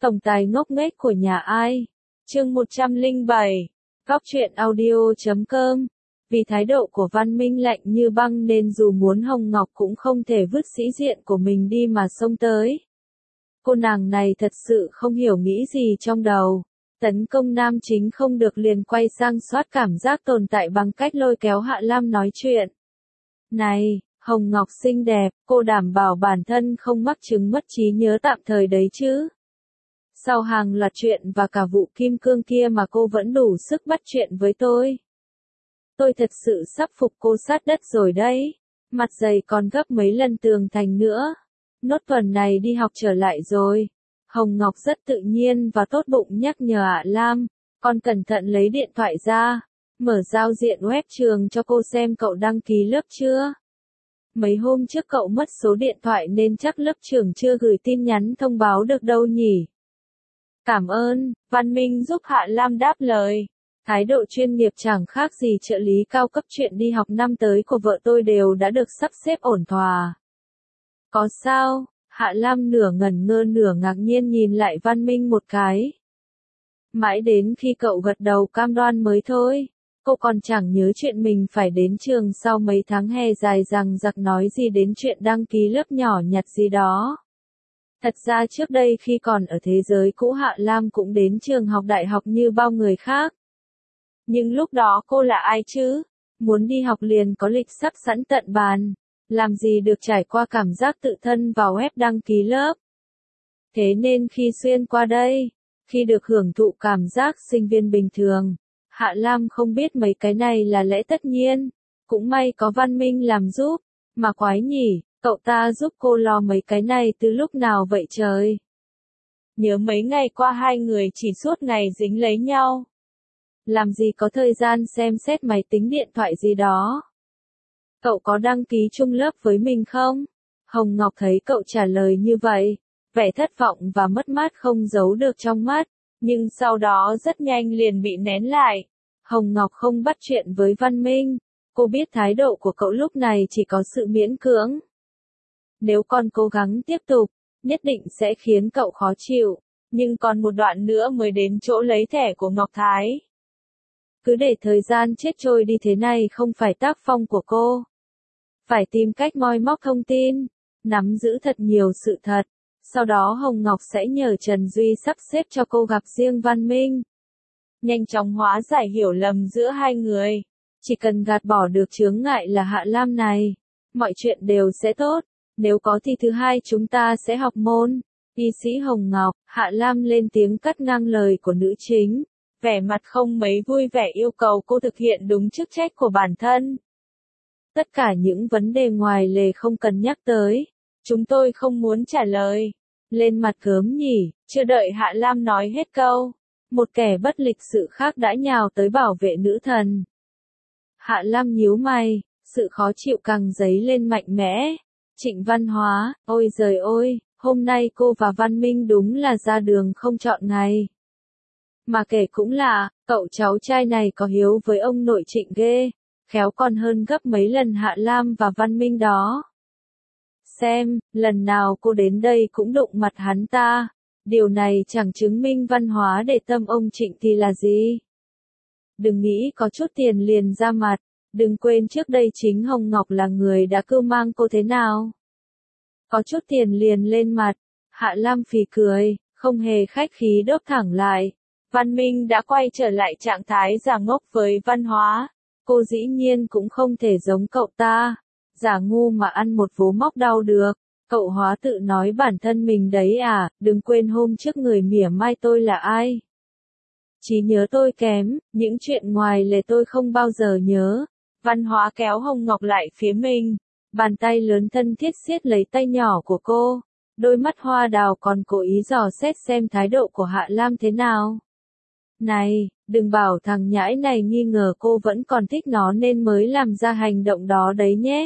Tổng tài ngốc nghếch của nhà ai? Chương 107. Góc truyện audio.com. Vì thái độ của Văn Minh lạnh như băng nên dù muốn Hồng Ngọc cũng không thể vứt sĩ diện của mình đi mà xông tới. Cô nàng này thật sự không hiểu nghĩ gì trong đầu. Tấn công nam chính không được liền quay sang soát cảm giác tồn tại bằng cách lôi kéo Hạ Lam nói chuyện. Này, Hồng Ngọc xinh đẹp, cô đảm bảo bản thân không mắc chứng mất trí nhớ tạm thời đấy chứ. Sau hàng loạt chuyện và cả vụ kim cương kia mà cô vẫn đủ sức bắt chuyện với tôi. Tôi thật sự sắp phục cô sát đất rồi đấy. Mặt dày còn gấp mấy lần tường thành nữa. Nốt tuần này đi học trở lại rồi. Hồng Ngọc rất tự nhiên và tốt bụng nhắc nhở Hạ Lam. Con cẩn thận lấy điện thoại ra. Mở giao diện web trường cho cô xem cậu đăng ký lớp chưa. Mấy hôm trước cậu mất số điện thoại nên chắc lớp trưởng chưa gửi tin nhắn thông báo được đâu nhỉ. Cảm ơn, Văn Minh giúp Hạ Lam đáp lời. Thái độ chuyên nghiệp chẳng khác gì trợ lý cao cấp, chuyện đi học năm tới của vợ tôi đều đã được sắp xếp ổn thỏa. Có sao? Hạ Lam nửa ngẩn ngơ nửa ngạc nhiên nhìn lại Văn Minh một cái. Mãi đến khi cậu gật đầu cam đoan mới thôi. Cô còn chẳng nhớ chuyện mình phải đến trường sau mấy tháng hè dài dằng dặc nói gì đến chuyện đăng ký lớp nhỏ nhặt gì đó. Thật ra trước đây khi còn ở thế giới cũ Hạ Lam cũng đến trường học đại học như bao người khác. Nhưng lúc đó cô là ai chứ? Muốn đi học liền có lịch sắp sẵn tận bàn. Làm gì được trải qua cảm giác tự thân vào web đăng ký lớp. Thế nên khi xuyên qua đây, khi được hưởng thụ cảm giác sinh viên bình thường, Hạ Lam không biết mấy cái này là lẽ tất nhiên. Cũng may có Văn Minh làm giúp. Mà quái nhỉ, cậu ta giúp cô lo mấy cái này từ lúc nào vậy trời? Nhớ mấy ngày qua hai người chỉ suốt ngày dính lấy nhau. Làm gì có thời gian xem xét máy tính điện thoại gì đó. Cậu có đăng ký chung lớp với mình không? Hồng Ngọc thấy cậu trả lời như vậy, vẻ thất vọng và mất mát không giấu được trong mắt, nhưng sau đó rất nhanh liền bị nén lại. Hồng Ngọc không bắt chuyện với Văn Minh, cô biết thái độ của cậu lúc này chỉ có sự miễn cưỡng. Nếu con cố gắng tiếp tục, nhất định sẽ khiến cậu khó chịu, nhưng còn một đoạn nữa mới đến chỗ lấy thẻ của Ngọc Thái. Cứ để thời gian chết trôi đi thế này không phải tác phong của cô. Phải tìm cách moi móc thông tin, nắm giữ thật nhiều sự thật. Sau đó Hồng Ngọc sẽ nhờ Trần Duy sắp xếp cho cô gặp riêng Văn Minh. Nhanh chóng hóa giải hiểu lầm giữa hai người. Chỉ cần gạt bỏ được chướng ngại là Hạ Lam này, mọi chuyện đều sẽ tốt. Nếu có thì thứ hai chúng ta sẽ học môn y sĩ Hồng Ngọc. Hạ Lam lên tiếng cắt ngang lời của nữ chính, vẻ mặt không mấy vui vẻ yêu cầu cô thực hiện đúng chức trách của bản thân. Tất cả những vấn đề ngoài lề không cần nhắc tới. Chúng tôi không muốn trả lời. Lên mặt gớm nhỉ, chưa đợi Hạ Lam nói hết câu. Một kẻ bất lịch sự khác đã nhào tới bảo vệ nữ thần. Hạ Lam nhíu mày, sự khó chịu càng dấy lên mạnh mẽ. Trịnh Văn Hóa, ôi giời ôi, hôm nay cô và Văn Minh đúng là ra đường không chọn ngày. Mà kể cũng là, cậu cháu trai này có hiếu với ông nội Trịnh ghê, khéo còn hơn gấp mấy lần Hạ Lam và Văn Minh đó. Xem, lần nào cô đến đây cũng đụng mặt hắn ta. Điều này chẳng chứng minh Văn Hóa để tâm ông Trịnh thì là gì. Đừng nghĩ có chút tiền liền ra mặt. Đừng quên trước đây chính Hồng Ngọc là người đã cưu mang cô thế nào. Có chút tiền liền lên mặt. Hạ Lam phì cười, không hề khách khí đốt thẳng lại. Văn Minh đã quay trở lại trạng thái giả ngốc với Văn Hóa. Cô dĩ nhiên cũng không thể giống cậu ta. Giả ngu mà ăn một vố móc đau được. Cậu Hóa tự nói bản thân mình đấy à, đừng quên hôm trước người mỉa mai tôi là ai. Trí nhớ tôi kém, những chuyện ngoài lề tôi không bao giờ nhớ. Văn Hóa kéo Hồng Ngọc lại phía mình. Bàn tay lớn thân thiết siết lấy tay nhỏ của cô. Đôi mắt hoa đào còn cố ý dò xét xem thái độ của Hạ Lam thế nào. Này, đừng bảo thằng nhãi này nghi ngờ cô vẫn còn thích nó nên mới làm ra hành động đó đấy nhé.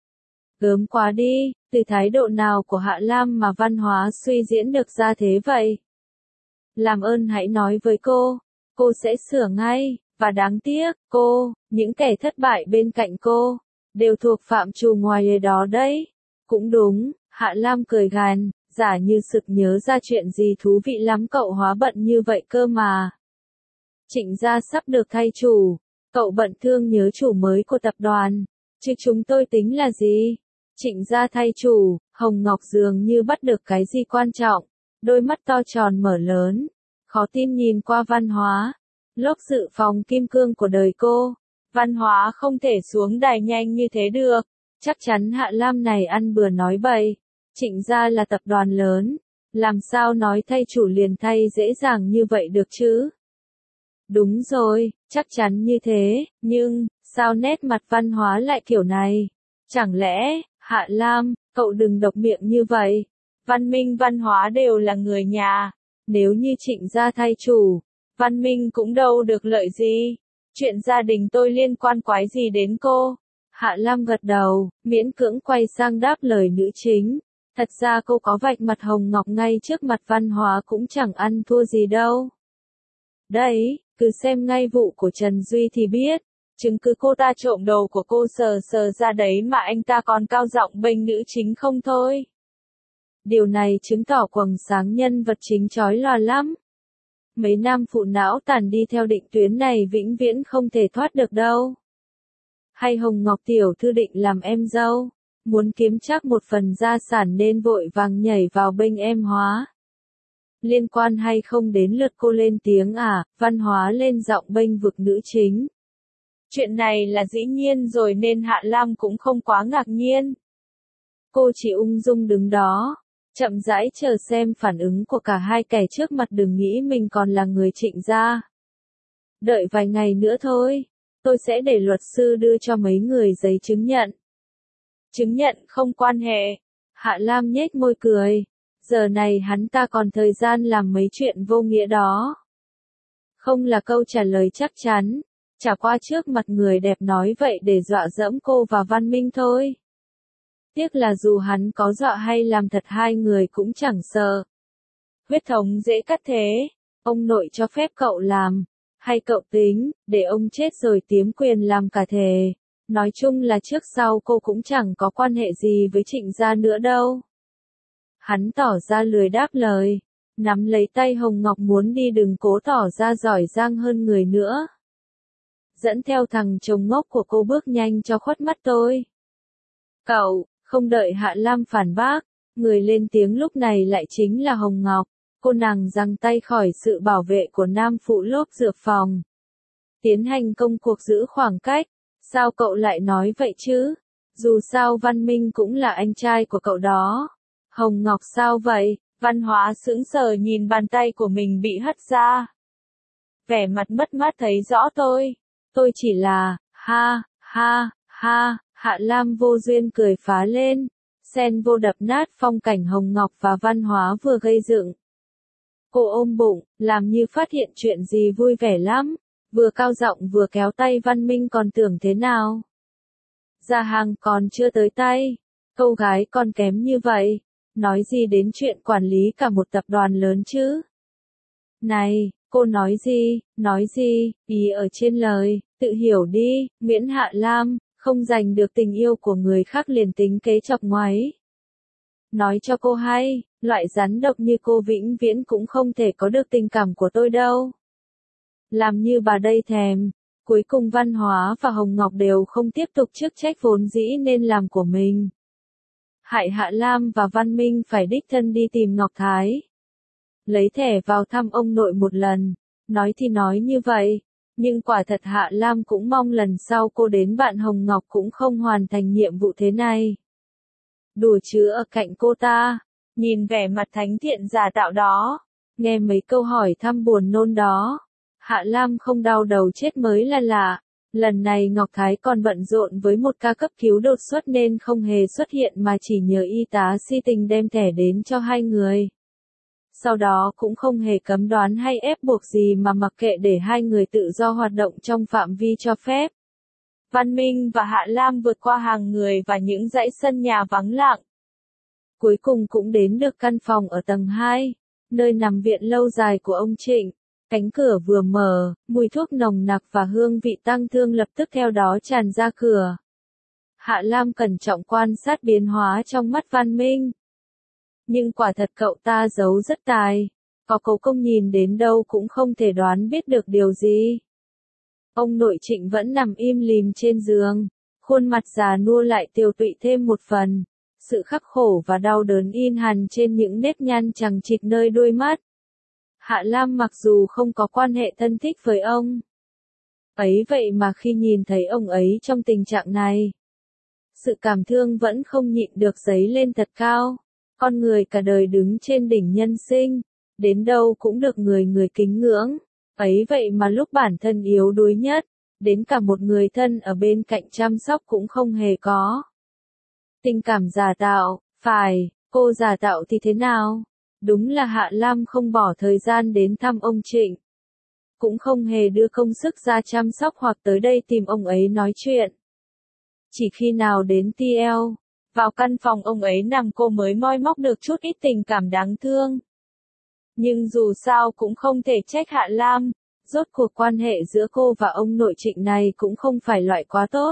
Gớm quá đi, từ thái độ nào của Hạ Lam mà Văn Hóa suy diễn được ra thế vậy? Làm ơn hãy nói với cô sẽ sửa ngay, và đáng tiếc, những kẻ thất bại bên cạnh cô, đều thuộc phạm trù ngoài lề đó đấy. Cũng đúng, Hạ Lam cười gằn, giả như sực nhớ ra chuyện gì thú vị lắm cậu hóa bận như vậy cơ mà. Trịnh gia sắp được thay chủ, cậu bận thương nhớ chủ mới của tập đoàn, chứ chúng tôi tính là gì? Trịnh gia thay chủ, Hồng Ngọc dường như bắt được cái gì quan trọng, đôi mắt to tròn mở lớn, khó tin nhìn qua Văn Hóa, lốp dự phòng kim cương của đời cô. Văn Hóa không thể xuống đài nhanh như thế được, chắc chắn Hạ Lam này ăn bừa nói bậy, Trịnh gia là tập đoàn lớn, làm sao nói thay chủ liền thay dễ dàng như vậy được chứ? Đúng rồi, chắc chắn như thế, nhưng, sao nét mặt Văn Hóa lại kiểu này? Chẳng lẽ, Hạ Lam, cậu đừng độc miệng như vậy. Văn Minh Văn Hóa đều là người nhà. Nếu như Trịnh gia thay chủ, Văn Minh cũng đâu được lợi gì. Chuyện gia đình tôi liên quan quái gì đến cô? Hạ Lam gật đầu, miễn cưỡng quay sang đáp lời nữ chính. Thật ra cô có vạch mặt Hồng Ngọc ngay trước mặt Văn Hóa cũng chẳng ăn thua gì đâu. Đấy, cứ xem ngay vụ của Trần Duy thì biết. Chứng cứ cô ta trộm đồ của cô sờ sờ ra đấy mà anh ta còn cao giọng bênh nữ chính không thôi. Điều này chứng tỏ quầng sáng nhân vật chính chói lòa lắm. Mấy nam phụ não tàn đi theo định tuyến này vĩnh viễn không thể thoát được đâu. Hay Hồng Ngọc tiểu thư định làm em dâu, muốn kiếm chắc một phần gia sản nên vội vàng nhảy vào bênh em Hóa. Liên quan hay không đến lượt cô lên tiếng à? Văn Hóa lên giọng bênh vực nữ chính. Chuyện này là dĩ nhiên rồi nên Hạ Lam cũng không quá ngạc nhiên. Cô chỉ ung dung đứng đó, chậm rãi chờ xem phản ứng của cả hai kẻ trước mặt, đừng nghĩ mình còn là người Trịnh gia. Đợi vài ngày nữa thôi, tôi sẽ để luật sư đưa cho mấy người giấy chứng nhận. Chứng nhận không quan hệ. Hạ Lam nhếch môi cười. Giờ này hắn ta còn thời gian làm mấy chuyện vô nghĩa đó. Không là câu trả lời chắc chắn. Chả qua trước mặt người đẹp nói vậy để dọa dẫm cô và Văn Minh thôi. Tiếc là dù hắn có dọa hay làm thật hai người cũng chẳng sợ. Huyết thống dễ cắt thế. Ông nội cho phép cậu làm. Hay cậu tính, để ông chết rồi tiếm quyền làm cả thề. Nói chung là trước sau cô cũng chẳng có quan hệ gì với Trịnh gia nữa đâu. Hắn tỏ ra lười đáp lời. Nắm lấy tay Hồng Ngọc muốn đi, đừng cố tỏ ra giỏi giang hơn người nữa. Dẫn theo thằng chồng ngốc của cô bước nhanh cho khuất mắt tôi. Cậu, không đợi Hạ Lam phản bác, người lên tiếng lúc này lại chính là Hồng Ngọc. Cô nàng giằng tay khỏi sự bảo vệ của nam phụ lốp dược phòng. Tiến hành công cuộc giữ khoảng cách. Sao cậu lại nói vậy chứ? Dù sao Văn Minh cũng là anh trai của cậu đó. Hồng Ngọc sao vậy? Văn Hóa sững sờ nhìn bàn tay của mình bị hất ra. Vẻ mặt mất mát thấy rõ tôi. Tôi chỉ là, ha, ha, ha, Hạ Lam vô duyên cười phá lên. Sen vô đập nát phong cảnh Hồng Ngọc và Văn Hóa vừa gây dựng. Cô ôm bụng, làm như phát hiện chuyện gì vui vẻ lắm. Vừa cao giọng vừa kéo tay Văn Minh, còn tưởng thế nào? Ra hàng còn chưa tới tay. Câu gái còn kém như vậy. Nói gì đến chuyện quản lý cả một tập đoàn lớn chứ? Này, cô nói gì, ý ở trên lời, tự hiểu đi, miễn Hạ Lam, không giành được tình yêu của người khác liền tính kế chọc ngoáy. Nói cho cô hay, loại rắn độc như cô vĩnh viễn cũng không thể có được tình cảm của tôi đâu. Làm như bà đây thèm, cuối cùng Văn Hóa và Hồng Ngọc đều không tiếp tục chức trách vốn dĩ nên làm của mình. Hại Hạ Lam và Văn Minh phải đích thân đi tìm Ngọc Thái. Lấy thẻ vào thăm ông nội một lần, nói thì nói như vậy, nhưng quả thật Hạ Lam cũng mong lần sau cô đến bạn Hồng Ngọc cũng không hoàn thành nhiệm vụ thế này. Đùa chứ ở cạnh cô ta, nhìn vẻ mặt thánh thiện giả tạo đó, nghe mấy câu hỏi thăm buồn nôn đó. Hạ Lam không đau đầu chết mới là lạ. Lần này Ngọc Thái còn bận rộn với một ca cấp cứu đột xuất nên không hề xuất hiện mà chỉ nhờ y tá si tình đem thẻ đến cho hai người. Sau đó cũng không hề cấm đoán hay ép buộc gì mà mặc kệ để hai người tự do hoạt động trong phạm vi cho phép. Văn Minh và Hạ Lam vượt qua hàng người và những dãy sân nhà vắng lặng. Cuối cùng cũng đến được căn phòng ở tầng 2, nơi nằm viện lâu dài của ông Trịnh. Cánh cửa vừa mở, mùi thuốc nồng nặc và hương vị tang thương lập tức theo đó tràn ra cửa. Hạ Lam cẩn trọng quan sát biến hóa trong mắt Văn Minh. Nhưng quả thật cậu ta giấu rất tài. Có cố công nhìn đến đâu cũng không thể đoán biết được điều gì. Ông nội Trịnh vẫn nằm im lìm trên giường. Khuôn mặt già nua lại tiều tụy thêm một phần. Sự khắc khổ và đau đớn in hằn trên những nếp nhăn chằng chịt nơi đôi mắt. Hạ Lam mặc dù không có quan hệ thân thích với ông ấy vậy mà khi nhìn thấy ông ấy trong tình trạng này, sự cảm thương vẫn không nhịn được dấy lên thật cao. Con người cả đời đứng trên đỉnh nhân sinh, đến đâu cũng được người người kính ngưỡng. Ấy vậy mà lúc bản thân yếu đuối nhất, đến cả một người thân ở bên cạnh chăm sóc cũng không hề có. Tình cảm giả tạo, phải, cô giả tạo thì thế nào? Đúng là Hạ Lam không bỏ thời gian đến thăm ông Trịnh. Cũng không hề đưa công sức ra chăm sóc hoặc tới đây tìm ông ấy nói chuyện. Chỉ khi nào đến TL, vào căn phòng ông ấy nằm cô mới moi móc được chút ít tình cảm đáng thương. Nhưng dù sao cũng không thể trách Hạ Lam, rốt cuộc quan hệ giữa cô và ông nội Trịnh này cũng không phải loại quá tốt.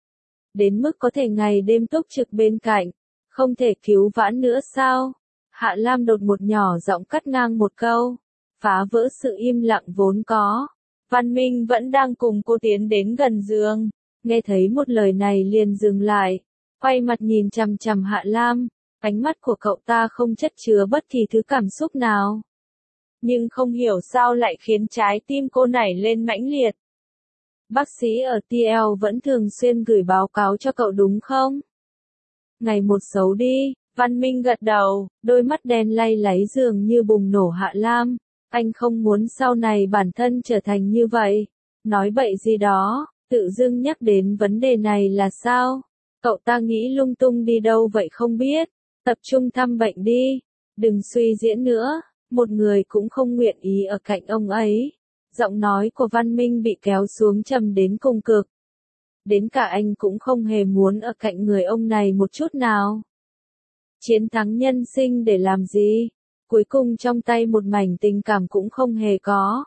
Đến mức có thể ngày đêm túc trực bên cạnh, không thể cứu vãn nữa sao? Hạ Lam đột một nhỏ giọng cắt ngang một câu, phá vỡ sự im lặng vốn có. Văn Minh vẫn đang cùng cô tiến đến gần giường, nghe thấy một lời này liền dừng lại, quay mặt nhìn chằm chằm Hạ Lam, ánh mắt của cậu ta không chất chứa bất kỳ thứ cảm xúc nào. Nhưng không hiểu sao lại khiến trái tim cô nảy lên mãnh liệt. Bác sĩ ở TL vẫn thường xuyên gửi báo cáo cho cậu đúng không? Ngày một xấu đi, Văn Minh gật đầu, đôi mắt đen lay láy dường như bùng nổ. Hạ Lam, anh không muốn sau này bản thân trở thành như vậy. Nói bậy gì đó, tự dưng nhắc đến vấn đề này là sao? Cậu ta nghĩ lung tung đi đâu vậy không biết, tập trung thăm bệnh đi, đừng suy diễn nữa, một người cũng không nguyện ý ở cạnh ông ấy. Giọng nói của Văn Minh bị kéo xuống trầm đến cùng cực. Đến cả anh cũng không hề muốn ở cạnh người ông này một chút nào. Chiến thắng nhân sinh để làm gì? Cuối cùng trong tay một mảnh tình cảm cũng không hề có.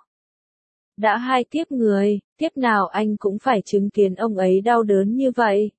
Đã hai kiếp người, tiếp nào anh cũng phải chứng kiến ông ấy đau đớn như vậy.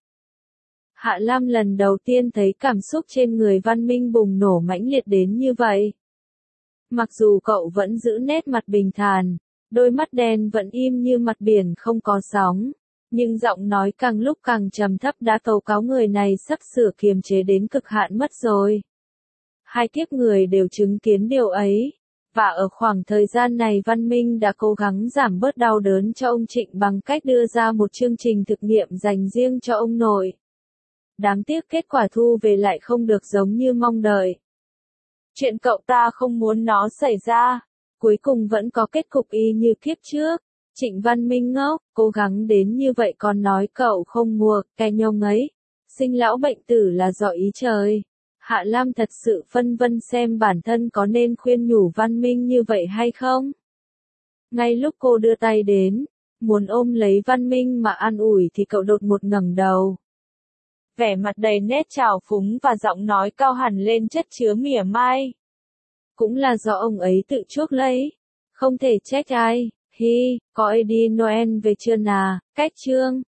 Hạ Lam lần đầu tiên thấy cảm xúc trên người Văn Minh bùng nổ mãnh liệt đến như vậy. Mặc dù cậu vẫn giữ nét mặt bình thản, đôi mắt đen vẫn im như mặt biển không có sóng, nhưng giọng nói càng lúc càng trầm thấp đã tố cáo người này sắp sửa kiềm chế đến cực hạn mất rồi. Hai kiếp người đều chứng kiến điều ấy, và ở khoảng thời gian này Văn Minh đã cố gắng giảm bớt đau đớn cho ông Trịnh bằng cách đưa ra một chương trình thực nghiệm dành riêng cho ông nội. Đáng tiếc kết quả thu về lại không được giống như mong đợi. Chuyện cậu ta không muốn nó xảy ra, cuối cùng vẫn có kết cục y như kiếp trước. Trịnh Văn Minh ngốc, cố gắng đến như vậy còn nói cậu không mua, cái nhông ấy. Sinh lão bệnh tử là do ý trời. Hạ Lam thật sự phân vân xem bản thân có nên khuyên nhủ Văn Minh như vậy hay không. Ngay lúc cô đưa tay đến, muốn ôm lấy Văn Minh mà an ủi thì cậu đột một ngẩng đầu. Vẻ mặt đầy nét trào phúng và giọng nói cao hẳn lên chất chứa mỉa mai. Cũng là do ông ấy tự chuốc lấy. Không thể trách ai. Hi, có Eddie Noel về chưa nà, cách chương.